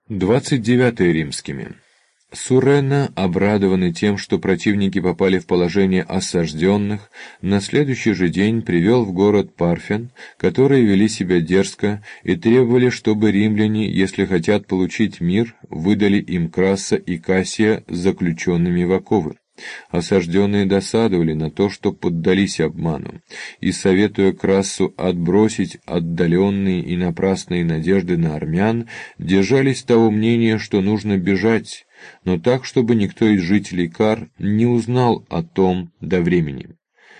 29 римскими. Сурена, обрадованный тем, что противники попали в положение осажденных, на следующий же день привел в город Парфян, которые вели себя дерзко и требовали, чтобы римляне, если хотят получить мир, выдали им Краса и Кассия заключенными в оковы. Осажденные досадовали на то, что поддались обману, и, советуя Крассу отбросить отдаленные и напрасные надежды на армян, держались того мнения, что нужно бежать, но так, чтобы никто из жителей Кар не узнал о том до времени.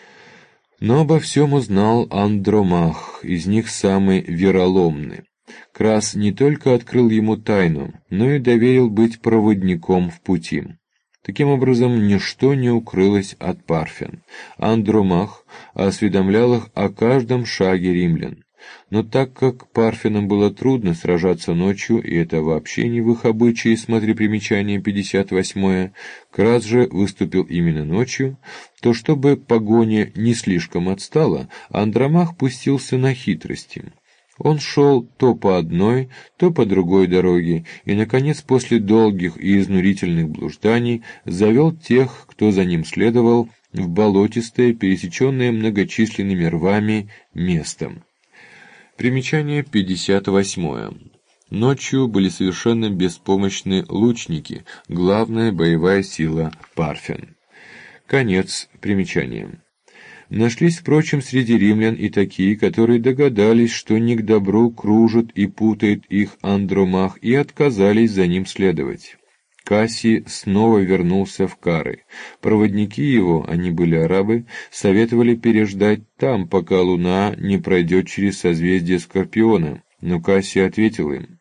Но обо всем узнал Андромах, из них самый вероломный. Крас не только открыл ему тайну, но и доверил быть проводником в пути. Таким образом, ничто не укрылось от парфян. Андромах осведомлял их о каждом шаге римлян. Но так как парфянам было трудно сражаться ночью, и это вообще не в их обычае, смотри примечание 58, Крас же выступил именно ночью, то чтобы погоня не слишком отстала, Андромах пустился на хитрости. Он шел то по одной, то по другой дороге, и, наконец, после долгих и изнурительных блужданий, завел тех, кто за ним следовал, в болотистое, пересеченное многочисленными рвами, место. Примечание 58. Ночью были совершенно беспомощны лучники, главная боевая сила парфян. Конец примечания. Нашлись, впрочем, среди римлян и такие, которые догадались, что не к добру кружит и путает их Андромах, и отказались за ним следовать. Кассий снова вернулся в Кары. Проводники его, они были арабы, советовали переждать там, пока луна не пройдет через созвездие Скорпиона, но Кассий ответил им: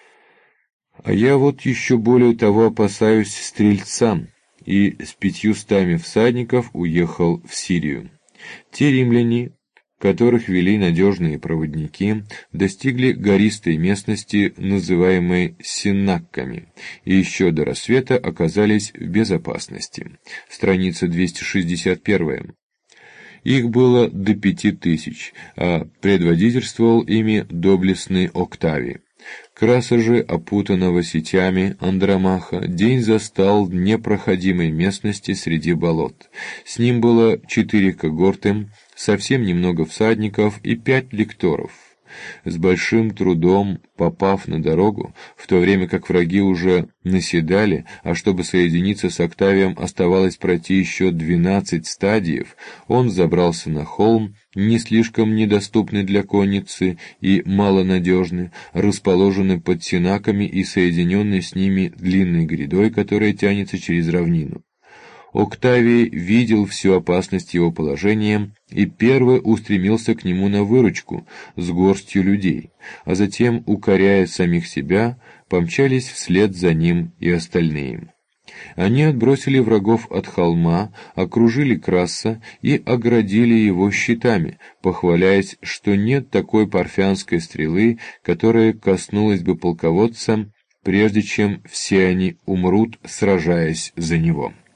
«А я вот еще более того опасаюсь стрельца», и с 500 всадников уехал в Сирию. Те римляне, которых вели надежные проводники, достигли гористой местности, называемой Синакками, и еще до рассвета оказались в безопасности. Страница 261. Их было до 5000, а предводительствовал ими доблестный Октавий. Краса же, опутанного сетями Андромаха, день застал в непроходимой местности среди болот. С ним было 4 когорты, совсем немного всадников и 5 лекторов. С большим трудом, попав на дорогу, в то время как враги уже наседали, а чтобы соединиться с Октавием оставалось пройти еще 12 стадиев, он забрался на холм, не слишком недоступный для конницы и малонадежный, расположенный под Синаками и соединенный с ними длинной грядой, которая тянется через равнину. Октавий видел всю опасность его положения и первый устремился к нему на выручку с горстью людей, а затем, укоряя самих себя, помчались вслед за ним и остальные. Они отбросили врагов от холма, окружили Краса и оградили его щитами, похваляясь, что нет такой парфянской стрелы, которая коснулась бы полководца, прежде чем все они умрут, сражаясь за него.